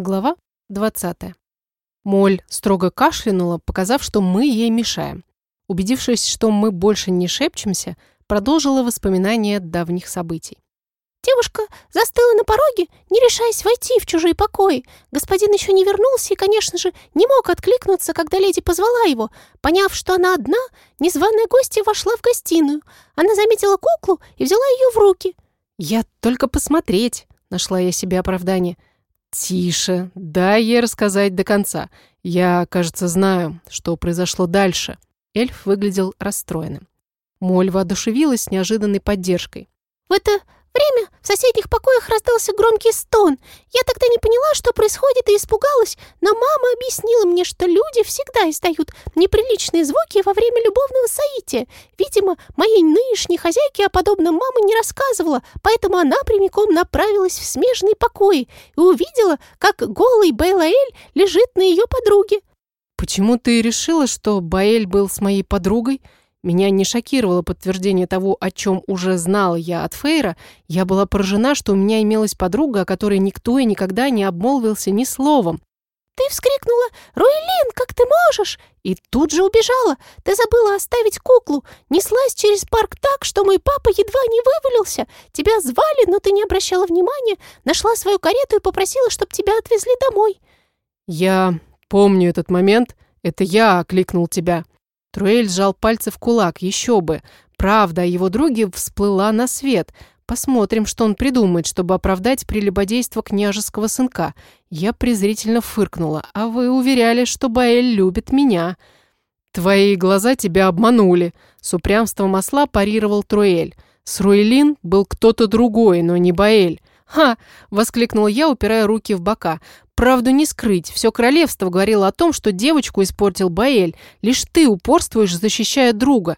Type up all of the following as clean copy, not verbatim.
Глава 20. Моль строго кашлянула, показав, что мы ей мешаем. Убедившись, что мы больше не шепчемся, продолжила воспоминания давних событий. Девушка застыла на пороге, не решаясь войти в чужие покои. Господин еще не вернулся и, конечно же, не мог откликнуться, когда леди позвала его. Поняв, что она одна, незваная гостья вошла в гостиную. Она заметила куклу и взяла ее в руки. «Я только посмотреть», — нашла я себе оправдание. «Тише, дай ей рассказать до конца. Я, кажется, знаю, что произошло дальше». Эльф выглядел расстроенным. Моль воодушевилась неожиданной поддержкой. В это время в соседних покоях раздался громкий стон. Я тогда не поняла, что происходит, и испугалась, но мама объяснила мне, что люди всегда издают неприличные звуки во время любовного соития. Видимо, моей нынешней хозяйке о подобном мама не рассказывала, поэтому она прямиком направилась в смежные покои и увидела, как голый Бейлаэль лежит на ее подруге. «Почему ты решила, что Баэль был с моей подругой?» Меня не шокировало подтверждение того, о чем уже знала я от Фейра. Я была поражена, что у меня имелась подруга, о которой никто и никогда не обмолвился ни словом. «Ты вскрикнула: Руэлин, как ты можешь?» И тут же убежала. Ты забыла оставить куклу. Неслась через парк так, что мой папа едва не вывалился. Тебя звали, но ты не обращала внимания. Нашла свою карету и попросила, чтобы тебя отвезли домой. Я помню этот момент. Это я окликнул тебя. Труэль сжал пальцы в кулак, еще бы. Правда о его друге всплыла на свет. Посмотрим, что он придумает, чтобы оправдать прелюбодейство княжеского сынка. Я презрительно фыркнула. А вы уверяли, что Баэль любит меня. Твои глаза тебя обманули. С упрямством осла парировал Труэль. С Руэлин был кто-то другой, но не Баэль. «Ха!» — воскликнула я, упирая руки в бока. «Правду не скрыть. Все королевство говорило о том, что девочку испортил Баэль. Лишь ты упорствуешь, защищая друга.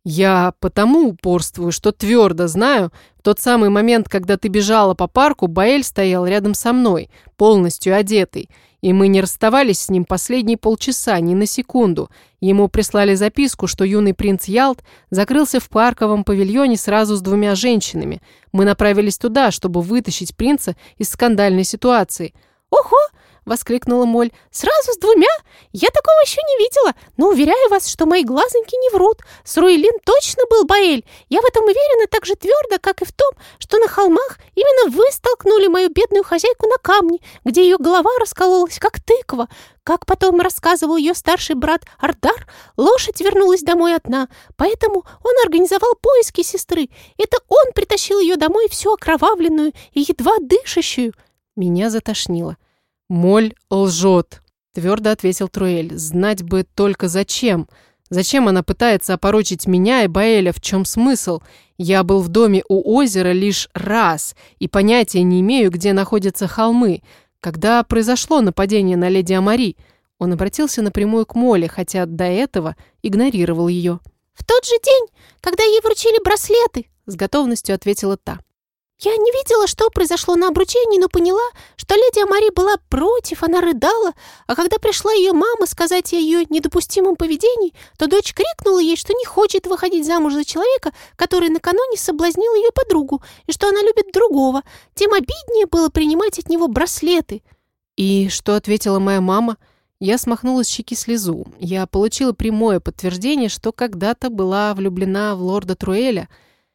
Я потому упорствую, что твердо знаю, в тот самый момент, когда ты бежала по парку, Баэль стоял рядом со мной, полностью одетый. И мы не расставались с ним последние полчаса, ни на секунду. Ему прислали записку, что юный принц Ялт закрылся в парковом павильоне сразу с 2 женщинами. Мы направились туда, чтобы вытащить принца из скандальной ситуации». «Ого!» — воскликнула Моль. «Сразу с 2? Я такого еще не видела, но уверяю вас, что мои глазоньки не врут. С Руэлин точно был Баэль. Я в этом уверена так же твердо, как и в том, что на холмах именно вы столкнули мою бедную хозяйку на камни, где ее голова раскололась, как тыква. Как потом рассказывал ее старший брат Ардар, лошадь вернулась домой одна, поэтому он организовал поиски сестры. Это он притащил ее домой всю окровавленную и едва дышащую». Меня затошнило. «Моль лжет», — твердо ответил Труэль. «Знать бы только зачем. Зачем она пытается опорочить меня и Баэля? В чем смысл? Я был в доме у озера лишь раз и понятия не имею, где находятся холмы. Когда произошло нападение на леди Амари?» Он обратился напрямую к Моле, хотя до этого игнорировал ее. «В тот же день, когда ей вручили браслеты», — с готовностью ответила та. «Я не видела, что произошло на обручении, но поняла, что леди Амари была против, она рыдала, а когда пришла ее мама сказать ей о ее недопустимом поведении, то дочь крикнула ей, что не хочет выходить замуж за человека, который накануне соблазнил ее подругу, и что она любит другого. Тем обиднее было принимать от него браслеты». «И что ответила моя мама?» Я смахнула с щеки слезу. Я получила прямое подтверждение, что когда-то была влюблена в лорда Труэля.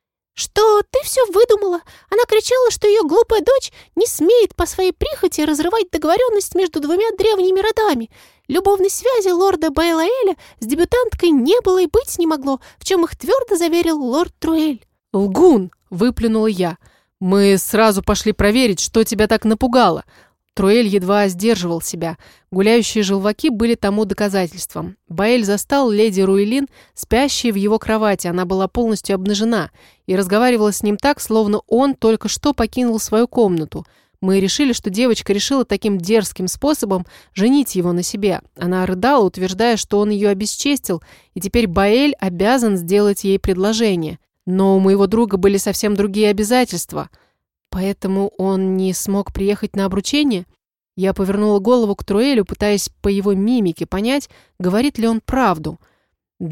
«Что ты все выдумала? Она кричала, что ее глупая дочь не смеет по своей прихоти разрывать договоренность между 2 древними родами. Любовной связи лорда Бейлаэля с дебютанткой не было и быть не могло, в чем их твердо заверил лорд Труэль». «Лгун!» — выплюнула я. «Мы сразу пошли проверить, что тебя так напугало». Труэль едва сдерживал себя. Гуляющие желваки были тому доказательством. Баэль застал леди Руэлин, спящей в его кровати. Она была полностью обнажена и разговаривала с ним так, словно он только что покинул свою комнату. Мы решили, что девочка решила таким дерзким способом женить его на себе. Она рыдала, утверждая, что он ее обесчестил, и теперь Баэль обязан сделать ей предложение. Но у моего друга были совсем другие обязательства. Поэтому он не смог приехать на обручение? Я повернула голову к Труэлю, пытаясь по его мимике понять, говорит ли он правду. «Да,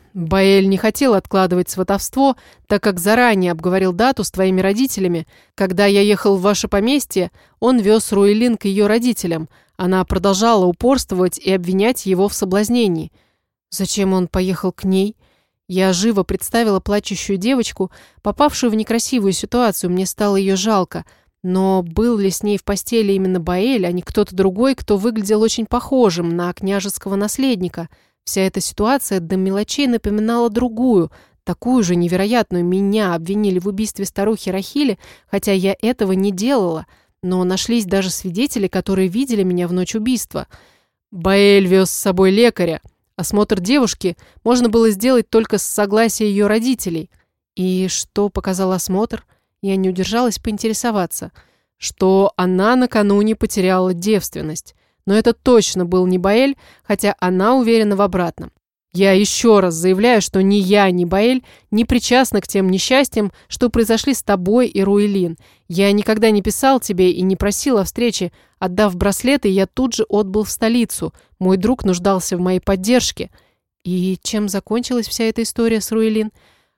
Баэль не хотел откладывать сватовство, так как заранее обговорил дату с твоими родителями. Когда я ехал в ваше поместье, он вез Руэлин к ее родителям. Она продолжала упорствовать и обвинять его в соблазнении. Зачем он поехал к ней? Я живо представила плачущую девочку, попавшую в некрасивую ситуацию. Мне стало ее жалко. Но был ли с ней в постели именно Баэль, а не кто-то другой, кто выглядел очень похожим на княжеского наследника? Вся эта ситуация до мелочей напоминала другую, такую же невероятную. Меня обвинили в убийстве старухи Рахили, хотя я этого не делала. Но нашлись даже свидетели, которые видели меня в ночь убийства. Баэль вез с собой лекаря. Осмотр девушки можно было сделать только с согласия ее родителей. И что показал осмотр? Я не удержалась поинтересоваться. Что она накануне потеряла девственность. Но это точно был не Баэль, хотя она уверена в обратном. Я еще раз заявляю, что ни я, ни Баэль не причастны к тем несчастьям, что произошли с тобой и Руэлин. Я никогда не писал тебе и не просил о встрече. Отдав браслеты, я тут же отбыл в столицу. Мой друг нуждался в моей поддержке. И чем закончилась вся эта история с Руэлин?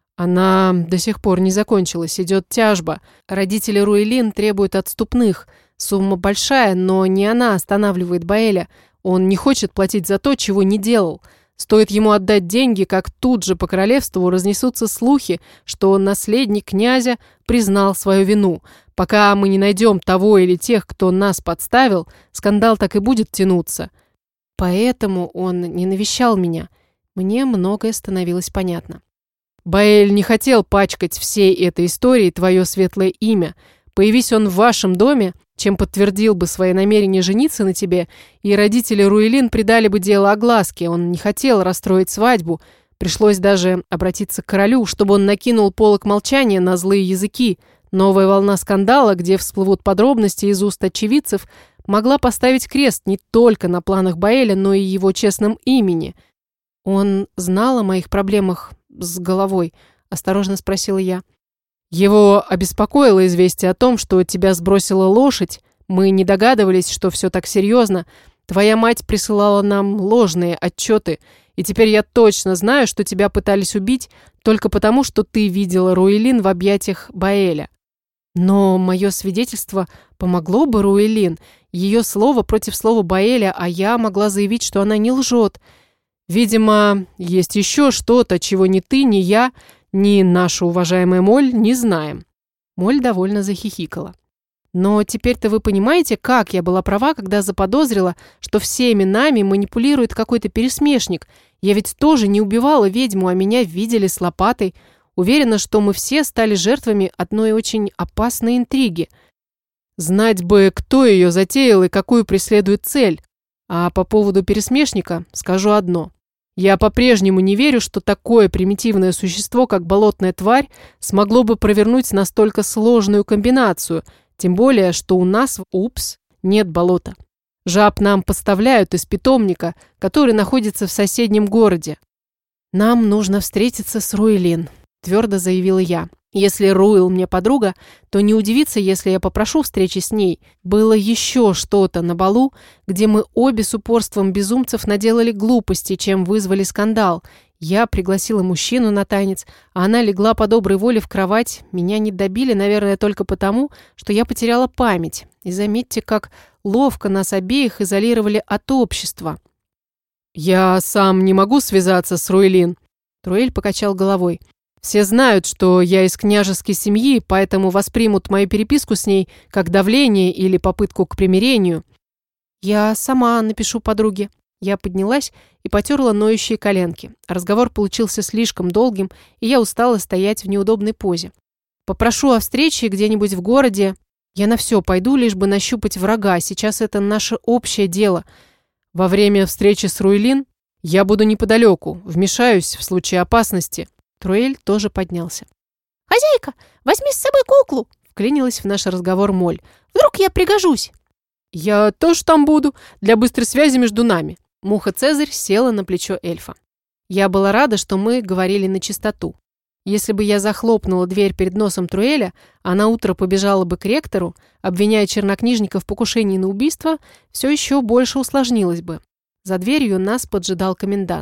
Она до сих пор не закончилась. Идет тяжба. Родители Руэлин требуют отступных. Сумма большая, но не она останавливает Баэля. Он не хочет платить за то, чего не делал. Стоит ему отдать деньги, как тут же по королевству разнесутся слухи, что наследник князя признал свою вину. Пока мы не найдем того или тех, кто нас подставил, скандал так и будет тянуться. Поэтому он не навещал меня. Мне многое становилось понятно. Баэль не хотел пачкать всей этой историей твое светлое имя. Появись он в вашем доме, чем подтвердил бы свои намерения жениться на тебе, и родители Руэлин придали бы дело огласке. Он не хотел расстроить свадьбу. Пришлось даже обратиться к королю, чтобы он накинул полог молчания на злые языки. Новая волна скандала, где всплывут подробности из уст очевидцев, могла поставить крест не только на планах Баэля, но и его честном имени. «Он знал о моих проблемах с головой?» – осторожно спросила я. Его обеспокоило известие о том, что тебя сбросила лошадь. Мы не догадывались, что все так серьезно. Твоя мать присылала нам ложные отчеты, и теперь я точно знаю, что тебя пытались убить только потому, что ты видела Руэлин в объятиях Баэля. Но мое свидетельство помогло бы Руэлин. Ее слово против слова Баэля, а я могла заявить, что она не лжет. Видимо, есть еще что-то, чего ни ты, ни я, ни наша уважаемая Моль не знаем. Моль довольно захихикала. Но теперь-то вы понимаете, как я была права, когда заподозрила, что всеми нами манипулирует какой-то пересмешник. Я ведь тоже не убивала ведьму, а меня видели с лопатой. Уверена, что мы все стали жертвами одной очень опасной интриги. Знать бы, кто ее затеял и какую преследует цель. А по поводу пересмешника скажу одно. Я по-прежнему не верю, что такое примитивное существо, как болотная тварь, смогло бы провернуть настолько сложную комбинацию, тем более, что у нас, нет болота. Жаб нам поставляют из питомника, который находится в соседнем городе. «Нам нужно встретиться с Руэлин», – твердо заявила я. Если Руэл мне подруга, то не удивится, если я попрошу встречи с ней. Было еще что-то на балу, где мы обе с упорством безумцев наделали глупости, чем вызвали скандал. Я пригласила мужчину на танец, а она легла по доброй воле в кровать. Меня не добили, наверное, только потому, что я потеряла память. И заметьте, как ловко нас обеих изолировали от общества. «Я сам не могу связаться с Руэлин», – Труэль покачал головой. «Все знают, что я из княжеской семьи, поэтому воспримут мою переписку с ней как давление или попытку к примирению». «Я сама напишу подруге». Я поднялась и потерла ноющие коленки. Разговор получился слишком долгим, и я устала стоять в неудобной позе. «Попрошу о встрече где-нибудь в городе. Я на все пойду, лишь бы нащупать врага. Сейчас это наше общее дело. Во время встречи с Руэлин я буду неподалеку, вмешаюсь в случае опасности». Труэль тоже поднялся. «Хозяйка, возьми с собой куклу!» – вклинилась в наш разговор Моль. «Вдруг я пригожусь?» «Я тоже там буду, для быстрой связи между нами». Муха Цезарь села на плечо эльфа. Я была рада, что мы говорили на чистоту. Если бы я захлопнула дверь перед носом Труэля, а на утро побежала бы к ректору, обвиняя чернокнижника в покушении на убийство, все еще больше усложнилось бы. За дверью нас поджидал комендант.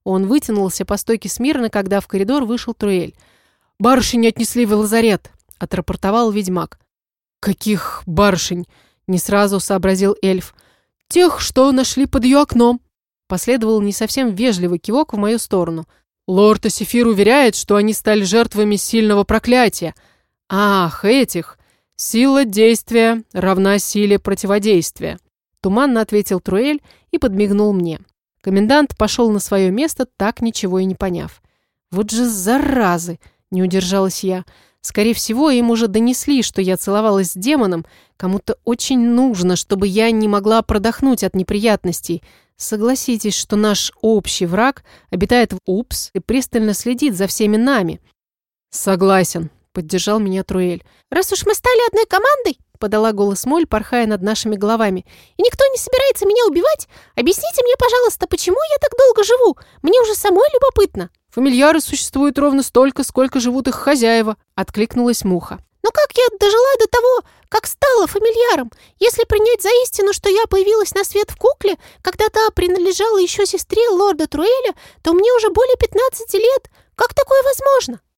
Он вытянулся по стойке смирно, когда в коридор вышел Труэль. «Барышень отнесли в лазарет», — отрапортовал ведьмак. «Каких барышень?» — не сразу сообразил эльф. «Тех, что нашли под ее окном». Последовал не совсем вежливый кивок в мою сторону. «Лорд Асефир уверяет, что они стали жертвами сильного проклятия». «Ах, этих! Сила действия равна силе противодействия», — туманно ответил Труэль и подмигнул мне. Комендант пошел на свое место, так ничего и не поняв. «Вот же заразы!» — не удержалась я. Скорее всего, им уже донесли, что я целовалась с демоном. Кому-то очень нужно, чтобы я не могла продохнуть от неприятностей. Согласитесь, что наш общий враг обитает в Упс и пристально следит за всеми нами. «Согласен», — поддержал меня Труэль. «Раз уж мы стали одной командой», — подала голос Моль, порхая над нашими головами, «и никто не собирается меня убивать, объясните мне, пожалуйста, почему я так долго живу? Мне уже самой любопытно». «Фамильяры существуют ровно столько, сколько живут их хозяева», — откликнулась Муха. «Но как я дожила до того, как стала фамильяром? Если принять за истину, что я появилась на свет в кукле, когда та принадлежала еще сестре лорда Труэля, то мне уже более 15 лет. Как такое возможно?»